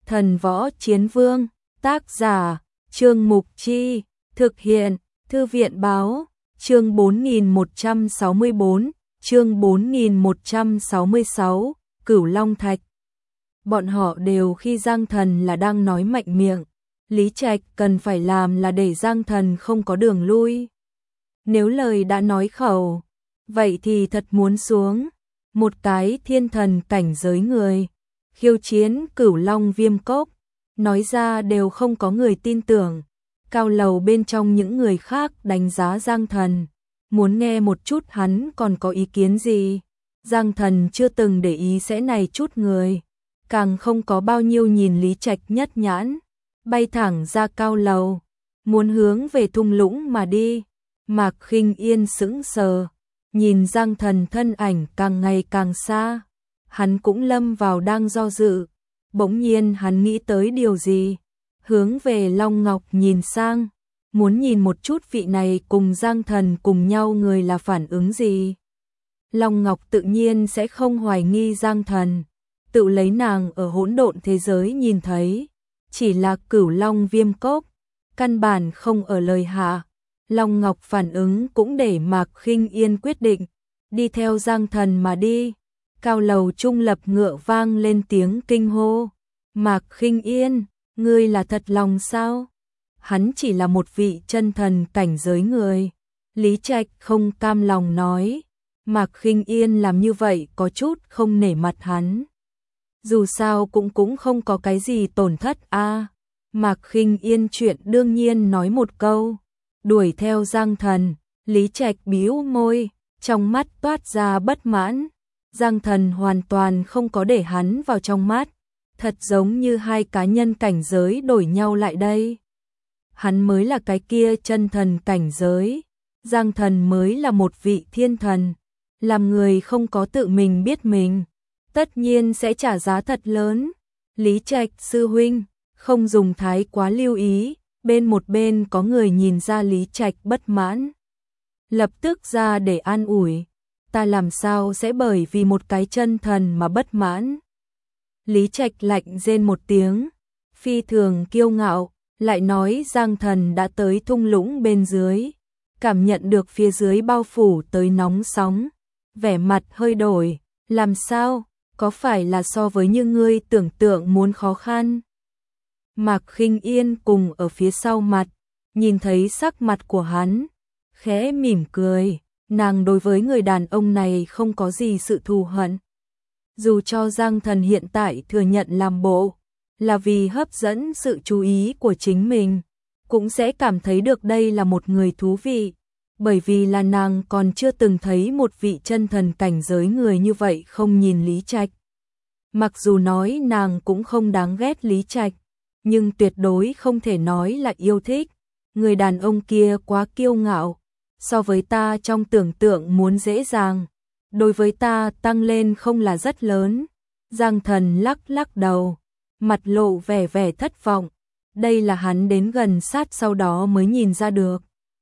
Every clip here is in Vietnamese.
Thần võ chiến vương, tác giả, Trương Mục Chi, thực hiện, Thư viện báo, chương 4164, chương 4166, Cửu Long Thạch. Bọn họ đều khi Giang Thần là đang nói mạnh miệng, Lý Trạch cần phải làm là để Giang Thần không có đường lui. Nếu lời đã nói khẩu, vậy thì thật muốn xuống, một cái thiên thần cảnh giới người, khiêu chiến Cửu Long Viêm Cốc, nói ra đều không có người tin tưởng. Cao lầu bên trong những người khác đánh giá Giang Thần, muốn nghe một chút hắn còn có ý kiến gì. Giang Thần chưa từng để ý sẽ này chút người, càng không có bao nhiêu nhìn Lý Trạch nhất nhãn, bay thẳng ra cao lầu, muốn hướng về thung lũng mà đi. Mạc Khinh Yên sững sờ, nhìn Giang Thần thân ảnh càng ngày càng xa, hắn cũng lâm vào đang do dự. Bỗng nhiên hắn nghĩ tới điều gì, hướng về Long Ngọc nhìn sang, muốn nhìn một chút vị này cùng Giang Thần cùng nhau người là phản ứng gì. Long Ngọc tự nhiên sẽ không hoài nghi Giang Thần, tự lấy nàng ở hỗn độn thế giới nhìn thấy, chỉ là Cửu Long Viêm Cốc, căn bản không ở lời hạ. Long Ngọc phản ứng cũng để Mạc Khinh Yên quyết định, đi theo Giang Thần mà đi. Cao lầu trung lập ngựa vang lên tiếng kinh hô. Mạc Khinh Yên, ngươi là thật lòng sao? Hắn chỉ là một vị chân thần cảnh giới người. Lý Trạch không cam lòng nói. Mạc Khinh Yên làm như vậy có chút không nể mặt hắn. Dù sao cũng không có cái gì tổn thất a. Mạc Khinh Yên chuyện đương nhiên nói một câu. Đuổi theo Giang Thần, Lý Trạch bĩu môi, trong mắt toát ra bất mãn. Giang Thần hoàn toàn không có để hắn vào trong mắt, thật giống như hai cá nhân cảnh giới đổi nhau lại đây. Hắn mới là cái kia chân thần cảnh giới, Giang Thần mới là một vị thiên thần, làm người không có tự mình biết mình, tất nhiên sẽ trả giá thật lớn. Lý Trạch sư huynh, không dùng thái quá lưu ý. Bên một bên có người nhìn ra Lý Trạch bất mãn, lập tức ra để an ủi. Ta làm sao sẽ bởi vì một cái chân thần mà bất mãn. Lý Trạch lạnh rên một tiếng, phi thường kiêu ngạo, lại nói Giang Thần đã tới thung lũng bên dưới, cảm nhận được phía dưới bao phủ tới nóng sóng, vẻ mặt hơi đổi. Làm sao, có phải là so với như ngươi tưởng tượng muốn khó khăn? Mạc Khinh Yên cùng ở phía sau mặt, nhìn thấy sắc mặt của hắn, khẽ mỉm cười, nàng đối với người đàn ông này không có gì sự thù hận. Dù cho Giang Thần hiện tại thừa nhận làm bộ, là vì hấp dẫn sự chú ý của chính mình, cũng sẽ cảm thấy được đây là một người thú vị, bởi vì là nàng còn chưa từng thấy một vị chân thần cảnh giới người như vậy không nhìn Lý Trạch. Mặc dù nói nàng cũng không đáng ghét Lý Trạch, nhưng tuyệt đối không thể nói là yêu thích. Người đàn ông kia quá kiêu ngạo, so với ta trong tưởng tượng muốn dễ dàng, đối với ta tăng lên không là rất lớn. Giang Thần lắc lắc đầu, mặt lộ vẻ vẻ thất vọng, đây là hắn đến gần sát sau đó mới nhìn ra được.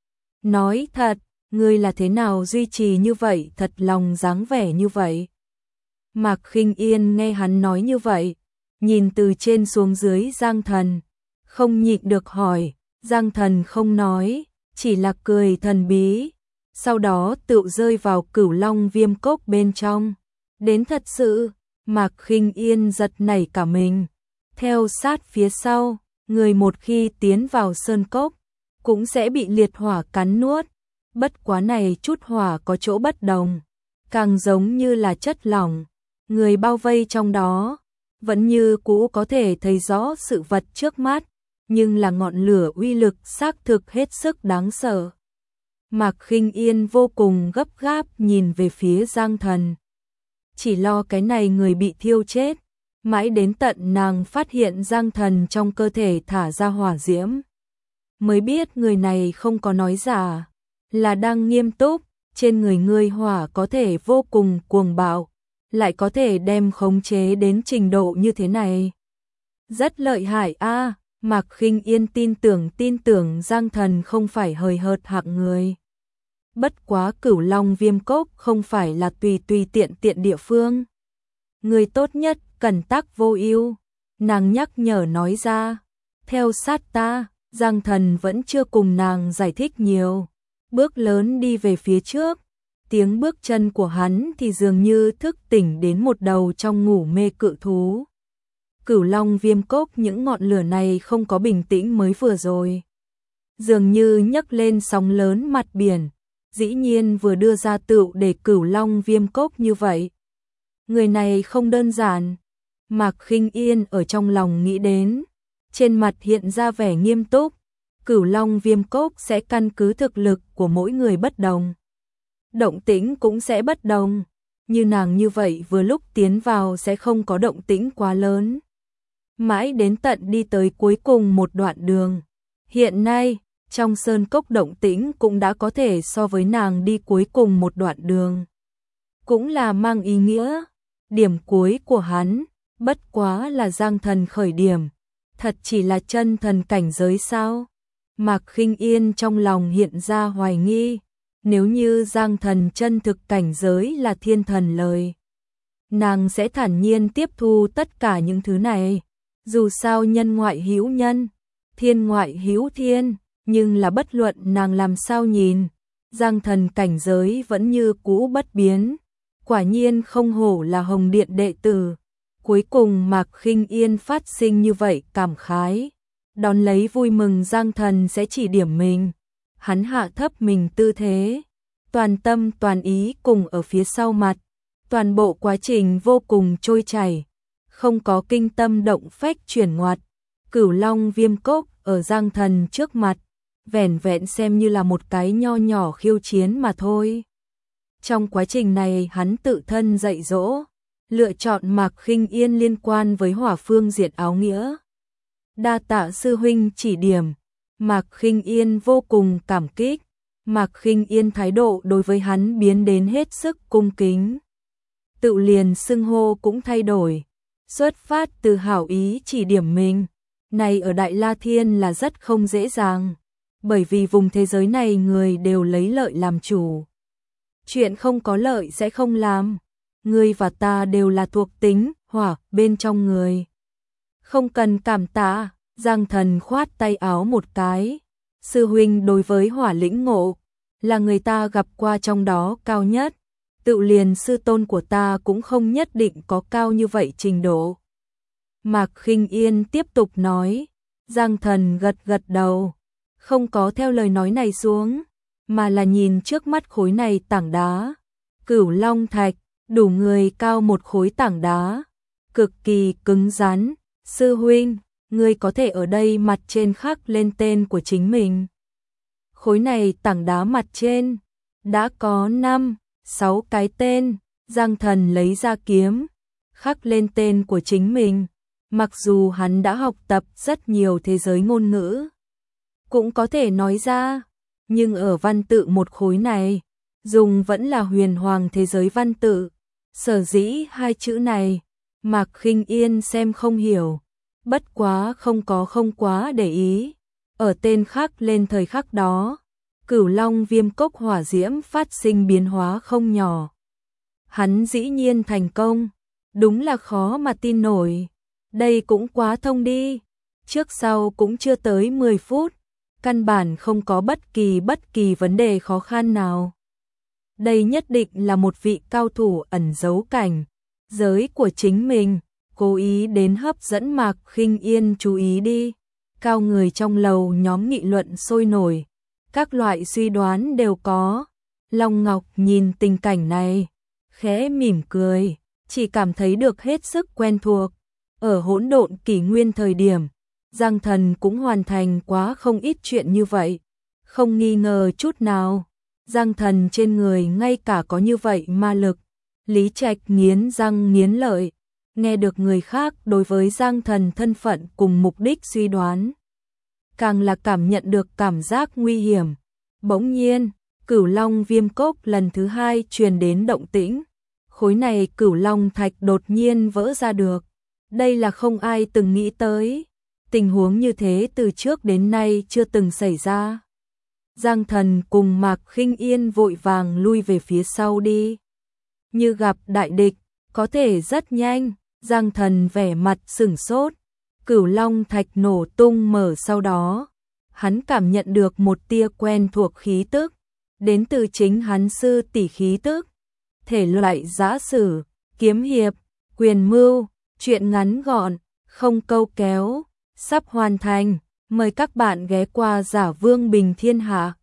Nói thật, ngươi là thế nào duy trì như vậy thật lòng dáng vẻ như vậy? Mạc Khinh Yên nghe hắn nói như vậy, nhìn từ trên xuống dưới Giang Thần, không nhịn được hỏi. Giang Thần không nói, chỉ là cười thần bí, sau đó tự rơi vào Cửu Long Viêm Cốc bên trong. Đến thật sự, Mạc Khinh Yên giật nảy cả mình, theo sát phía sau, người một khi tiến vào sơn cốc, cũng sẽ bị liệt hỏa cắn nuốt. Bất quá này chút hỏa có chỗ bất đồng, càng giống như là chất lỏng, người bao vây trong đó vẫn như cũ có thể thấy rõ sự vật trước mắt, nhưng là ngọn lửa uy lực xác thực hết sức đáng sợ. Mạc Khinh Yên vô cùng gấp gáp nhìn về phía Giang Thần, chỉ lo cái này người bị thiêu chết, mãi đến tận nàng phát hiện Giang Thần trong cơ thể thả ra hỏa diễm, mới biết người này không có nói giả, là đang nghiêm túc. Trên người ngươi hỏa có thể vô cùng cuồng bạo, lại có thể đem khống chế đến trình độ như thế này, rất lợi hại a. Mạc Khinh Yên tin tưởng Giang Thần không phải hời hợt hạng người. Bất quá Cửu Long Viêm Cốc không phải là tùy tiện địa phương, người tốt nhất cẩn tắc vô ưu. Nàng nhắc nhở nói ra, theo sát ta. Giang Thần vẫn chưa cùng nàng giải thích nhiều, bước lớn đi về phía trước. Tiếng bước chân của hắn thì dường như thức tỉnh đến một đầu trong ngủ mê cự thú. Cửu Long Viêm Cốc, những ngọn lửa này không có bình tĩnh mới vừa rồi, dường như nhấc lên sóng lớn mặt biển, dĩ nhiên vừa đưa ra tựu để Cửu Long Viêm Cốc như vậy. Người này không đơn giản. Mạc Khinh Yên ở trong lòng nghĩ đến, trên mặt hiện ra vẻ nghiêm túc. Cửu Long Viêm Cốc sẽ căn cứ thực lực của mỗi người bất đồng, động tĩnh cũng sẽ bất đồng. Như nàng như vậy vừa lúc tiến vào sẽ không có động tĩnh quá lớn. Mãi đến tận đi tới cuối cùng một đoạn đường. Hiện nay, trong sơn cốc động tĩnh cũng đã có thể so với nàng đi cuối cùng một đoạn đường. Cũng là mang ý nghĩa, điểm cuối của hắn, bất quá là Giang Thần khởi điểm. Thật chỉ là chân thần cảnh giới sao? Mạc Khinh Yên trong lòng hiện ra hoài nghi. Nếu như Giang Thần chân thực cảnh giới là thiên thần lời, nàng sẽ thản nhiên tiếp thu tất cả những thứ này. Dù sao nhân ngoại hữu nhân, thiên ngoại hữu thiên, nhưng là bất luận nàng làm sao nhìn, Giang Thần cảnh giới vẫn như cũ bất biến. Quả nhiên không hổ là Hồng Điện đệ tử. Cuối cùng Mạc Khinh Yên phát sinh như vậy cảm khái, đón lấy vui mừng Giang Thần sẽ chỉ điểm mình. Hắn hạ thấp mình tư thế, toàn tâm toàn ý cùng ở phía sau mặt, toàn bộ quá trình vô cùng trôi chảy, không có kinh tâm động phách chuyển ngoặt. Cửu Long Viêm Cốc ở Giang Thần trước mặt, vẻn vẹn xem như là một cái nho nhỏ khiêu chiến mà thôi. Trong quá trình này hắn tự thân dạy dỗ, lựa chọn Mạc Khinh Yên liên quan với hỏa phương diệt áo nghĩa. Đa tạ sư huynh chỉ điểm. Mạc Khinh Yên vô cùng cảm kích. Mạc Khinh Yên thái độ đối với hắn biến đến hết sức cung kính. Tự liền xưng hô cũng thay đổi, xuất phát từ hảo ý chỉ điểm mình. Này ở Đại La Thiên là rất không dễ dàng, bởi vì vùng thế giới này người đều lấy lợi làm chủ. Chuyện không có lợi sẽ không làm. Ngươi và ta đều là thuộc tính hỏa bên trong người. Không cần cảm tạ. Giang Thần khoát tay áo một cái. Sư huynh đối với hỏa lĩnh ngộ là người ta gặp qua trong đó cao nhất. Tự liền sư tôn của ta cũng không nhất định có cao như vậy trình độ. Mạc Khinh Yên tiếp tục nói. Giang Thần gật gật đầu, không có theo lời nói này xuống, mà là nhìn trước mắt khối này tảng đá. Cửu Long Thạch, đủ người cao một khối tảng đá, cực kỳ cứng rắn. Sư huynh, ngươi có thể ở đây mặt trên khắc lên tên của chính mình. Khối này tảng đá mặt trên đã có 5-6 cái tên. Giang Thần lấy ra kiếm, khắc lên tên của chính mình. Mặc dù hắn đã học tập rất nhiều thế giới ngôn ngữ, cũng có thể nói ra, nhưng ở văn tự một khối này, dùng vẫn là huyền hoàng thế giới văn tự. Sở dĩ hai chữ này, Mạc Khinh Yên xem không hiểu, bất quá không quá để ý. Ở tên khắc lên thời khắc đó, Cửu Long Viêm Cốc hỏa diễm phát sinh biến hóa không nhỏ. Hắn dĩ nhiên thành công, đúng là khó mà tin nổi. Đây cũng quá thông đi, trước sau cũng chưa tới 10 phút, căn bản không có bất kỳ vấn đề khó khăn nào. Đây nhất định là một vị cao thủ ẩn giấu cảnh giới của chính mình, cố ý đến hấp dẫn Mạc Khinh Yên chú ý đi. Cao người trong lầu nhóm nghị luận sôi nổi, các loại suy đoán đều có. Long Ngọc nhìn tình cảnh này, khẽ mỉm cười, chỉ cảm thấy được hết sức quen thuộc. Ở hỗn độn kỷ nguyên thời điểm, Giang Thần cũng hoàn thành quá không ít chuyện như vậy, không nghi ngờ chút nào. Giang Thần trên người ngay cả có như vậy ma lực. Lý Trạch nghiến răng nghiến lợi, nghe được người khác đối với Giang Thần thân phận cùng mục đích suy đoán, càng là cảm nhận được cảm giác nguy hiểm. Bỗng nhiên, Cửu Long Viêm Cốc lần thứ 2 truyền đến động tĩnh. Khối này Cửu Long Thạch đột nhiên vỡ ra được. Đây là không ai từng nghĩ tới. Tình huống như thế từ trước đến nay chưa từng xảy ra. Giang Thần cùng Mạc Khinh Yên vội vàng lui về phía sau đi. Như gặp đại địch, có thể rất nhanh. Giang Thần vẻ mặt sửng sốt, Cửu Long thạch nổ tung mở, sau đó hắn cảm nhận được một tia quen thuộc khí tức, đến từ chính hắn sư tỷ khí tức. Thể loại giã sử, kiếm hiệp, quyền mưu, truyện ngắn gọn, không câu kéo, sắp hoàn thành. Mời các bạn ghé qua Giả Vương Bình Thiên Hạ.